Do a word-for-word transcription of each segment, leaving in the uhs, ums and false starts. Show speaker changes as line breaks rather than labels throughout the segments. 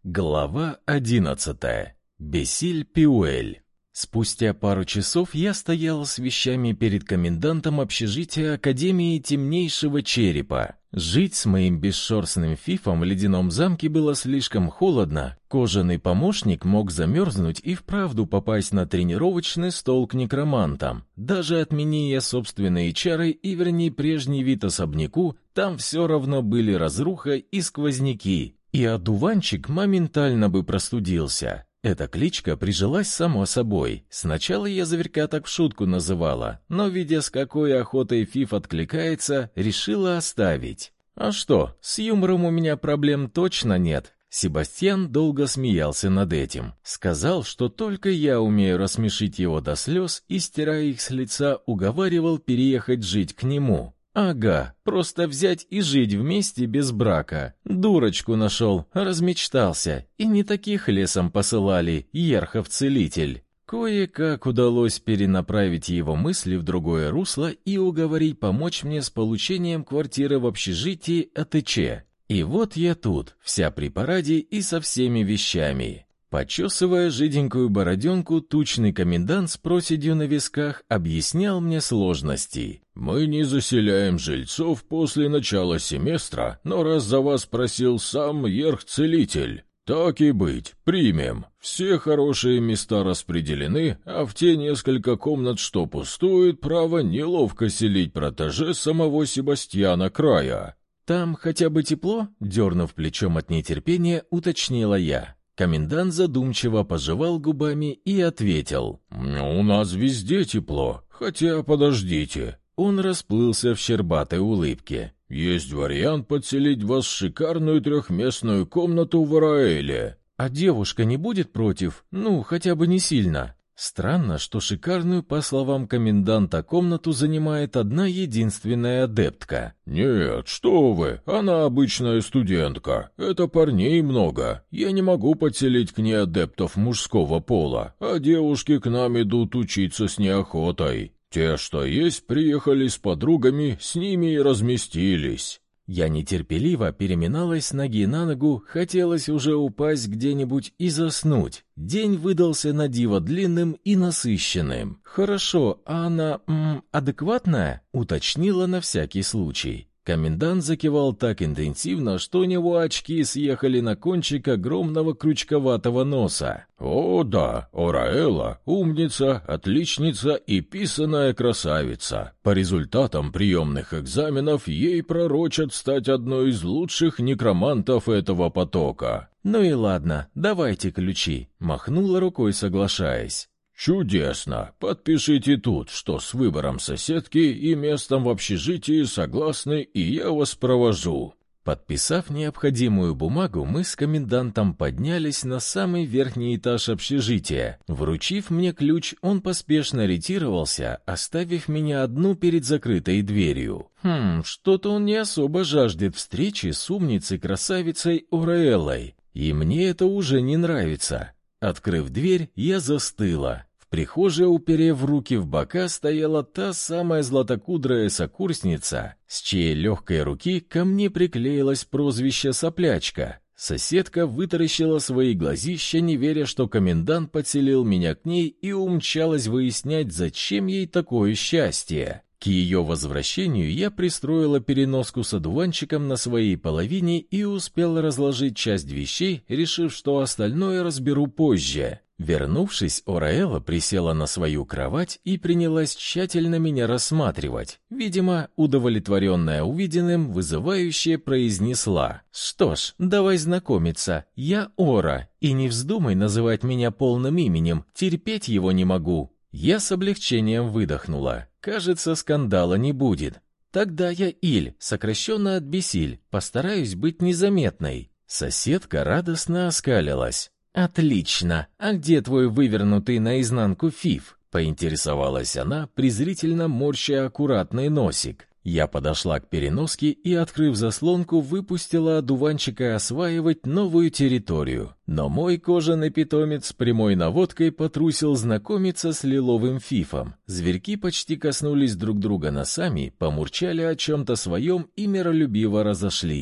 Глава одиннадцатая. Бесиль-Пиуэль. Спустя пару часов я стоял с вещами перед комендантом общежития Академии Темнейшего Черепа. Жить с моим бесшерстным фифом в ледяном замке было слишком холодно. Кожаный помощник мог замерзнуть и вправду попасть на тренировочный стол к некромантам. Даже отмени я собственные чары и верни прежний вид особняку, там все равно были разруха и сквозняки. И одуванчик моментально бы простудился. Эта кличка прижилась само собой. Сначала я зверька так в шутку называла, но, видя, с какой охотой Фиф откликается, решила оставить. А что, с юмором у меня проблем точно нет. Себастьян долго смеялся над этим. Сказал, что только я умею рассмешить его до слез и, стирая их с лица, уговаривал переехать жить к нему. Ага, просто взять и жить вместе без брака. Дурочку нашел, размечтался, и не таких лесом посылали, Ерхов-целитель. Кое-как удалось перенаправить его мысли в другое русло и уговорить помочь мне с получением квартиры в общежитии АТЧ. И вот я тут, вся при параде и со всеми вещами. Почесывая жиденькую бороденку, тучный комендант с проседью на висках объяснял мне сложности.
«Мы не заселяем жильцов после начала семестра, но раз за вас просил сам Ерх-целитель, так и быть, примем. Все хорошие места распределены, а в те несколько комнат, что пустуют, право неловко селить протеже самого Себастьяна Края».
«Там хотя бы тепло?» — дернув плечом от нетерпения, уточнила я. Комендант задумчиво пожевал губами и ответил:
«У нас везде тепло, хотя подождите».
Он расплылся в щербатой улыбке.
«Есть вариант подселить вас в шикарную трехместную комнату в Араэле».
«А девушка не будет против? Ну, хотя бы не сильно». Странно, что шикарную, по словам коменданта, комнату занимает одна единственная адептка.
«Нет, что вы, она обычная студентка. Это парней много. Я не могу подселить к ней адептов мужского пола, а девушки к нам идут учиться с неохотой. Те, что есть, приехали с подругами, с ними и разместились».
Я нетерпеливо переминалась с ноги на ногу, хотелось уже упасть где-нибудь и заснуть. День выдался на диво длинным и насыщенным. «Хорошо, а она м, адекватная?» — уточнила на всякий случай. Комендант закивал так интенсивно, что у него очки съехали на кончик огромного крючковатого носа.
«О да, Ораэла — умница, отличница и писаная красавица. По результатам приемных экзаменов ей пророчат стать одной из лучших некромантов этого потока».
«Ну и ладно, давайте ключи», — махнула рукой, соглашаясь.
«Чудесно! Подпишите тут, что с выбором соседки и местом в общежитии согласны, и я вас провожу».
Подписав необходимую бумагу, мы с комендантом поднялись на самый верхний этаж общежития. Вручив мне ключ, он поспешно ретировался, оставив меня одну перед закрытой дверью. Хм, что-то он не особо жаждет встречи с умницей-красавицей Ораэлой, и мне это уже не нравится. Открыв дверь, я застыла. В прихожей, уперев руки в бока, стояла та самая златокудрая сокурсница, с чьей легкой руки ко мне приклеилось прозвище «Соплячка». Соседка вытаращила свои глазища, не веря, что комендант подселил меня к ней, и умчалась выяснять, зачем ей такое счастье. К ее возвращению я пристроила переноску с одуванчиком на своей половине и успел разложить часть вещей, решив, что остальное разберу позже. Вернувшись, Ораэла присела на свою кровать и принялась тщательно меня рассматривать. Видимо, удовлетворенная увиденным, вызывающе произнесла: «Что ж, давай знакомиться, я Ора, и не вздумай называть меня полным именем, терпеть его не могу». Я с облегчением выдохнула. Кажется, скандала не будет. «Тогда я Иль, сокращенно от Бесиль, постараюсь быть незаметной». Соседка радостно оскалилась. «Отлично! А где твой вывернутый наизнанку фиф?» — поинтересовалась она, презрительно морща аккуратный носик. Я подошла к переноске и, открыв заслонку, выпустила одуванчика осваивать новую территорию. Но мой кожаный питомец с прямой наводкой потрусил знакомиться с лиловым фифом. Зверьки почти коснулись друг друга носами, помурчали о чем-то своем и миролюбиво разошлись.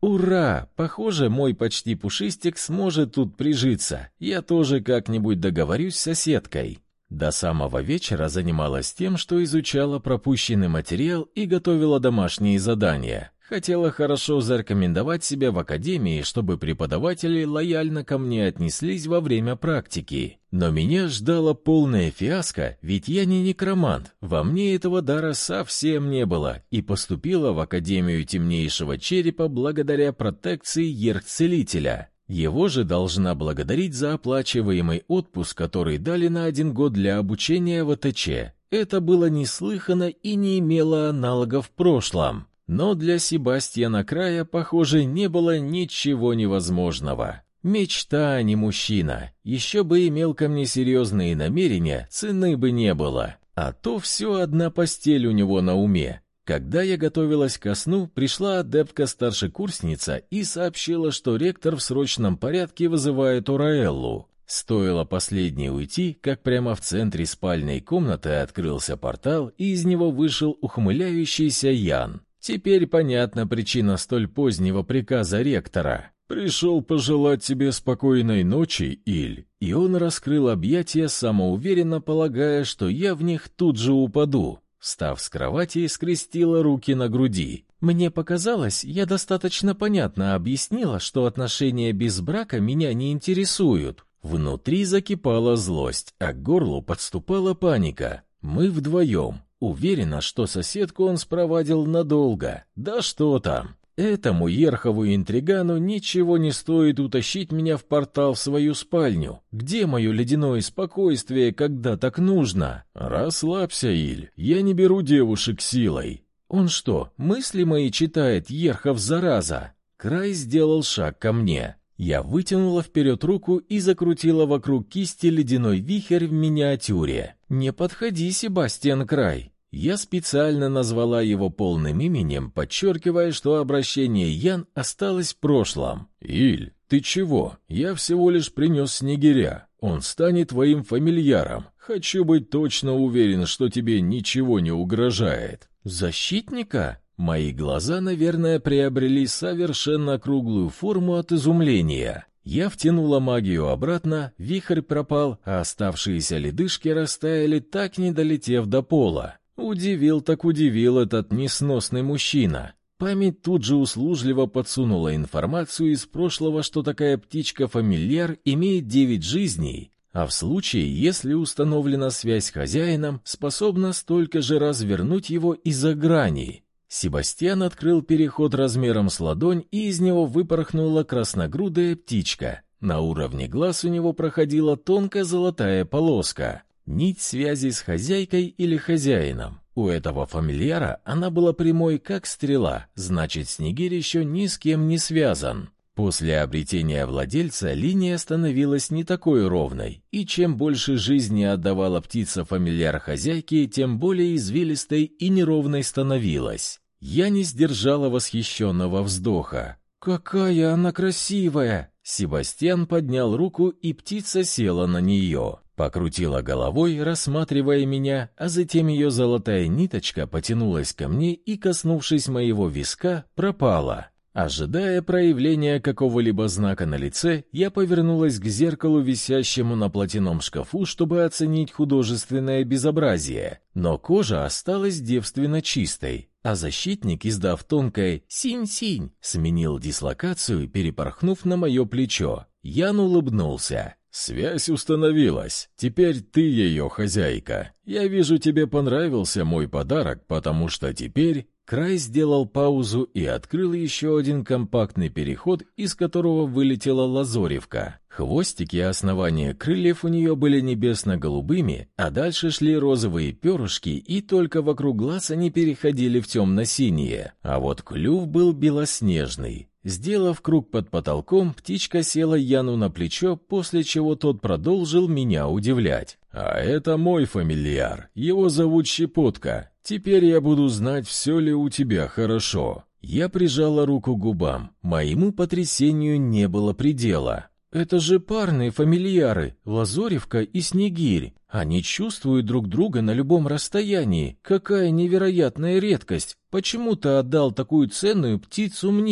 Ура! Похоже, мой почти пушистик сможет тут прижиться. Я тоже как-нибудь договорюсь с соседкой. До самого вечера занималась тем, что изучала пропущенный материал и готовила домашние задания. Хотела хорошо зарекомендовать себя в академии, чтобы преподаватели лояльно ко мне отнеслись во время практики. Но меня ждала полная фиаско, ведь я не некромант, во мне этого дара совсем не было, и поступила в Академию Темнейшего Черепа благодаря протекции Ерх-Целителя. Его же должна благодарить за оплачиваемый отпуск, который дали на один год для обучения в АТЧ. Это было неслыханно и не имело аналогов в прошлом. Но для Себастьяна Края, похоже, не было ничего невозможного. Мечта, а не мужчина. Еще бы имел ко мне серьезные намерения, цены бы не было. А то все одна постель у него на уме. Когда я готовилась ко сну, пришла адептка-старшекурсница и сообщила, что ректор в срочном порядке вызывает Ураэллу. Стоило последней уйти, как прямо в центре спальной комнаты открылся портал, и из него вышел ухмыляющийся Ян. Теперь понятна причина столь позднего приказа ректора. «Пришел пожелать тебе спокойной ночи, Иль». И он раскрыл объятия, самоуверенно полагая, что я в них тут же упаду. Встав с кровати, скрестила руки на груди. Мне показалось, я достаточно понятно объяснила, что отношения без брака меня не интересуют. Внутри закипала злость, а к горлу подступала паника. Мы вдвоем. Уверена, что соседку он спровадил надолго. Да что там. Этому Ерхову интригану ничего не стоит утащить меня в портал в свою спальню. Где мое ледяное спокойствие, когда так нужно? Расслабься, Иль, я не беру девушек силой. Он что, мысли мои читает, Ерхов, зараза? Край сделал шаг ко мне. Я вытянула вперед руку и закрутила вокруг кисти ледяной вихрь в миниатюре. «Не подходи, Себастьян Край». Я специально назвала его полным именем, подчеркивая, что обращение Ян осталось в прошлом. «Иль, ты чего? Я всего лишь принес снегиря. Он станет твоим фамильяром. Хочу быть точно уверен, что тебе ничего не угрожает». «Защитника?» Мои глаза, наверное, приобрели совершенно круглую форму от изумления. Я втянула магию обратно, вихрь пропал, а оставшиеся ледышки растаяли, так не долетев до пола. Удивил так удивил этот несносный мужчина. Память тут же услужливо подсунула информацию из прошлого, что такая птичка-фамильяр имеет девять жизней, а в случае, если установлена связь с хозяином, способна столько же раз вернуть его из-за грани. Себастьян открыл переход размером с ладонь, и из него выпорхнула красногрудая птичка. На уровне глаз у него проходила тонкая золотая полоска. Нить связи с хозяйкой или хозяином. У этого фамильяра она была прямой, как стрела, значит, Снегирь еще ни с кем не связан. После обретения владельца линия становилась не такой ровной, и чем больше жизни отдавала птица-фамильяр хозяйке, тем более извилистой и неровной становилась. Я не сдержала восхищенного вздоха. «Какая она красивая!» Себастьян поднял руку, и птица села на нее. Покрутила головой, рассматривая меня, а затем ее золотая ниточка потянулась ко мне и, коснувшись моего виска, пропала. Ожидая проявления какого-либо знака на лице, я повернулась к зеркалу, висящему на платяном шкафу, чтобы оценить художественное безобразие. Но кожа осталась девственно чистой, а защитник, издав тонкое «синь-синь», сменил дислокацию, перепорхнув на мое плечо. Ян улыбнулся. «Связь установилась. Теперь ты ее хозяйка. Я вижу, тебе понравился мой подарок, потому что теперь...» Край сделал паузу и открыл еще один компактный переход, из которого вылетела лазоревка. Хвостики и основания крыльев у нее были небесно-голубыми, а дальше шли розовые перышки, и только вокруг глаз они переходили в темно-синие. А вот клюв был белоснежный. Сделав круг под потолком, птичка села Яну на плечо, после чего тот продолжил меня удивлять. «А это мой фамильяр. Его зовут Щепотка. Теперь я буду знать, все ли у тебя хорошо». Я прижала руку к губам. Моему потрясению не было предела. «Это же парные фамильяры, Лазоревка и Снегирь. Они чувствуют друг друга на любом расстоянии. Какая невероятная редкость! Почему ты отдал такую ценную птицу мне?»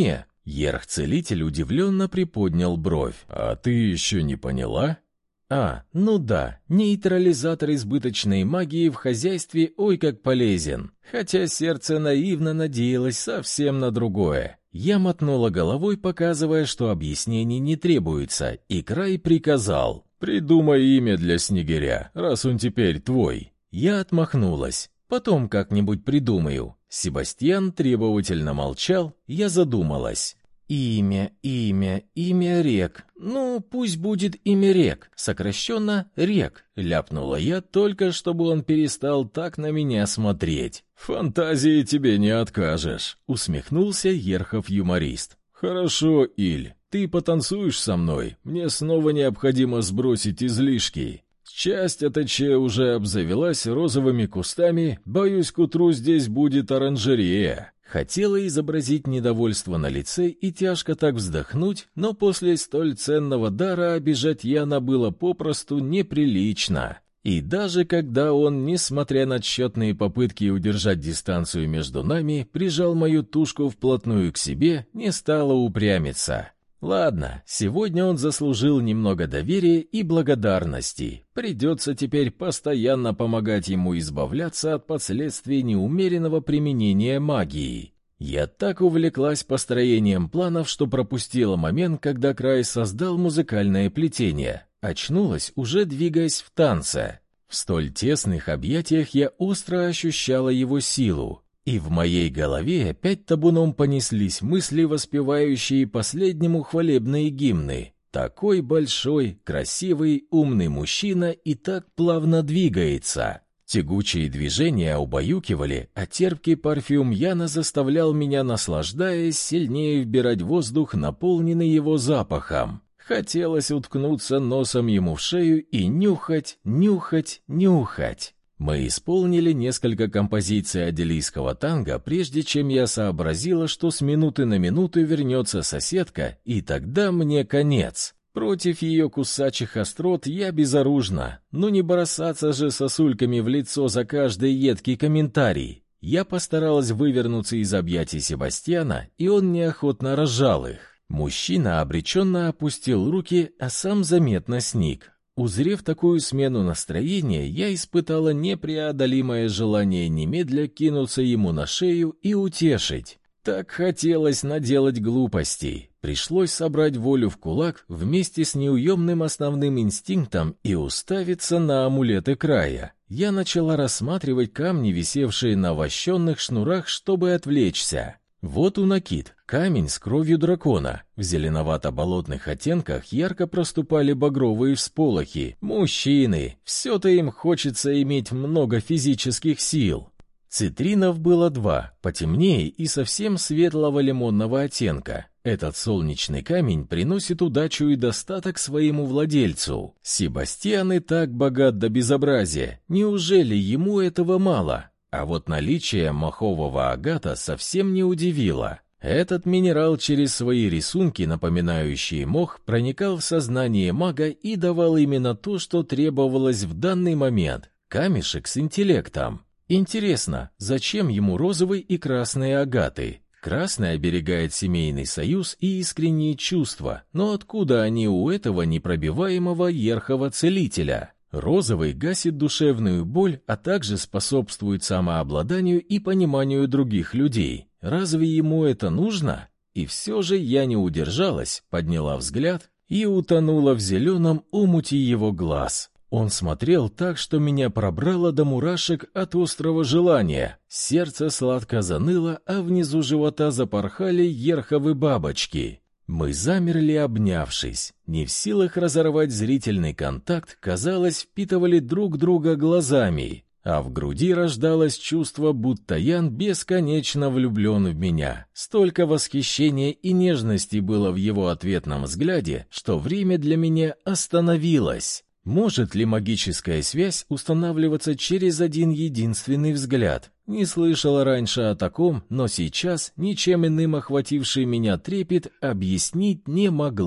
Ерх-целитель удивленно приподнял бровь.
«А ты еще не поняла?»
А, ну да, нейтрализатор избыточной магии в хозяйстве ой как полезен. Хотя сердце наивно надеялось совсем на другое. Я мотнула головой, показывая, что объяснений не требуется, и Край приказал:
«Придумай имя для Снегиря, раз он теперь твой».
Я отмахнулась. «Потом как-нибудь придумаю». Себастьян требовательно молчал, я задумалась. «Имя, имя, имя Рек. Ну, пусть будет имя Рек, сокращенно Рек», — ляпнула я, только чтобы он перестал так на меня смотреть.
«Фантазии тебе не откажешь», —
усмехнулся Ерхов-юморист.
«Хорошо, Иль, ты потанцуешь со мной, мне снова необходимо сбросить излишки». Часть АТЧ уже обзавелась розовыми кустами, боюсь, к утру здесь будет оранжерея.
Хотела изобразить недовольство на лице и тяжко так вздохнуть, но после столь ценного дара обижать Яна было попросту неприлично. И даже когда он, несмотря на тщетные попытки удержать дистанцию между нами, прижал мою тушку вплотную к себе, не стала упрямиться. Ладно, сегодня он заслужил немного доверия и благодарности. Придется теперь постоянно помогать ему избавляться от последствий неумеренного применения магии. Я так увлеклась построением планов, что пропустила момент, когда Край создал музыкальное плетение. Очнулась, уже двигаясь в танце. В столь тесных объятиях я остро ощущала его силу. И в моей голове опять табуном понеслись мысли, воспевающие последнему хвалебные гимны. Такой большой, красивый, умный мужчина и так плавно двигается. Тягучие движения убаюкивали, а терпкий парфюм Яна заставлял меня, наслаждаясь, сильнее вбирать воздух, наполненный его запахом. Хотелось уткнуться носом ему в шею и нюхать, нюхать, нюхать. Мы исполнили несколько композиций аделийского танго, прежде чем я сообразила, что с минуты на минуту вернется соседка, и тогда мне конец. Против ее кусачих острот я безоружна, но не бросаться же сосульками в лицо за каждый едкий комментарий. Я постаралась вывернуться из объятий Себастьяна, и он неохотно разжал их. Мужчина обреченно опустил руки, а сам заметно сник. Узрев такую смену настроения, я испытала непреодолимое желание немедля кинуться ему на шею и утешить. Так хотелось наделать глупостей. Пришлось собрать волю в кулак вместе с неуемным основным инстинктом и уставиться на амулеты Края. Я начала рассматривать камни, висевшие на вощенных шнурах, чтобы отвлечься. Вот унакит, камень с кровью дракона. В зеленовато-болотных оттенках ярко проступали багровые всполохи. Мужчины, все-то им хочется иметь много физических сил. Цитринов было два, потемнее и совсем светлого лимонного оттенка. Этот солнечный камень приносит удачу и достаток своему владельцу. Себастьян и так богат до безобразия. Неужели ему этого мало? А вот наличие махового агата совсем не удивило. Этот минерал через свои рисунки, напоминающие мох, проникал в сознание мага и давал именно то, что требовалось в данный момент – камешек с интеллектом. Интересно, зачем ему розовый и красные агаты? Красный оберегает семейный союз и искренние чувства, но откуда они у этого непробиваемого ерхова целителя? Розовый гасит душевную боль, а также способствует самообладанию и пониманию других людей. Разве ему это нужно? И все же я не удержалась, подняла взгляд и утонула в зеленом омуте его глаз. Он смотрел так, что меня пробрало до мурашек от острого желания. Сердце сладко заныло, а внизу живота запорхали ерховы бабочки. Мы замерли, обнявшись. Не в силах разорвать зрительный контакт, казалось, впитывали друг друга глазами. А в груди рождалось чувство, будто Ян бесконечно влюблен в меня. Столько восхищения и нежности было в его ответном взгляде, что время для меня остановилось. Может ли магическая связь устанавливаться через один единственный взгляд? Не слышала раньше о таком, но сейчас ничем иным охвативший меня трепет объяснить не могла.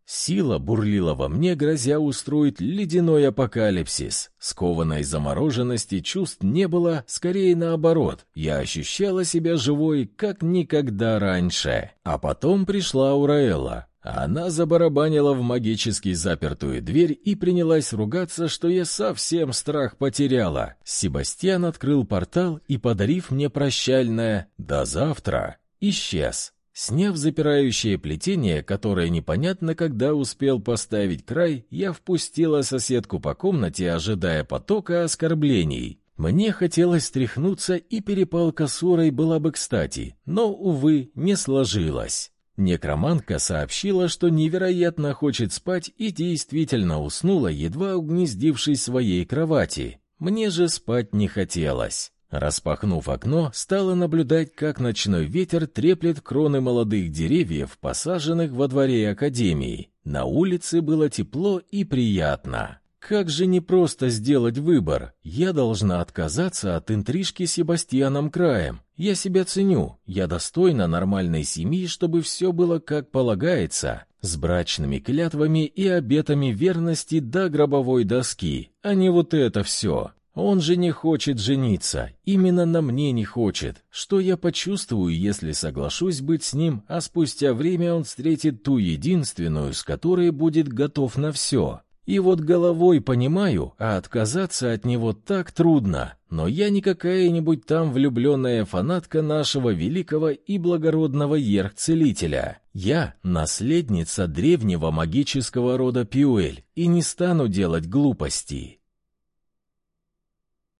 Сила бурлила во мне, грозя устроить ледяной апокалипсис. Скованной замороженности чувств не было, скорее наоборот. Я ощущала себя живой, как никогда раньше. А потом пришла Ураэлла. Она забарабанила в магически запертую дверь и принялась ругаться, что я совсем страх потеряла. Себастьян открыл портал и, подарив мне прощальное «до завтра», исчез. Сняв запирающее плетение, которое непонятно когда успел поставить край, я впустила соседку по комнате, ожидая потока оскорблений. Мне хотелось стряхнуться, и перепалка с Урой была бы кстати, но, увы, не сложилось. Некромантка сообщила, что невероятно хочет спать, и действительно уснула, едва угнездившись в своей кровати. Мне же спать не хотелось. Распахнув окно, стала наблюдать, как ночной ветер треплет кроны молодых деревьев, посаженных во дворе академии. На улице было тепло и приятно. Как же непросто сделать выбор. Я должна отказаться от интрижки с Себастьяном Краем. Я себя ценю. Я достойна нормальной семьи, чтобы все было как полагается, с брачными клятвами и обетами верности до гробовой доски, а не вот это все. Он же не хочет жениться, именно на мне не хочет. Что я почувствую, если соглашусь быть с ним, а спустя время он встретит ту единственную, с которой будет готов на все? И вот головой понимаю, а отказаться от него так трудно. Но я не какая-нибудь там влюбленная фанатка нашего великого и благородного Ерх-целителя. Я наследница древнего магического рода Пюэль и не стану делать глупостей.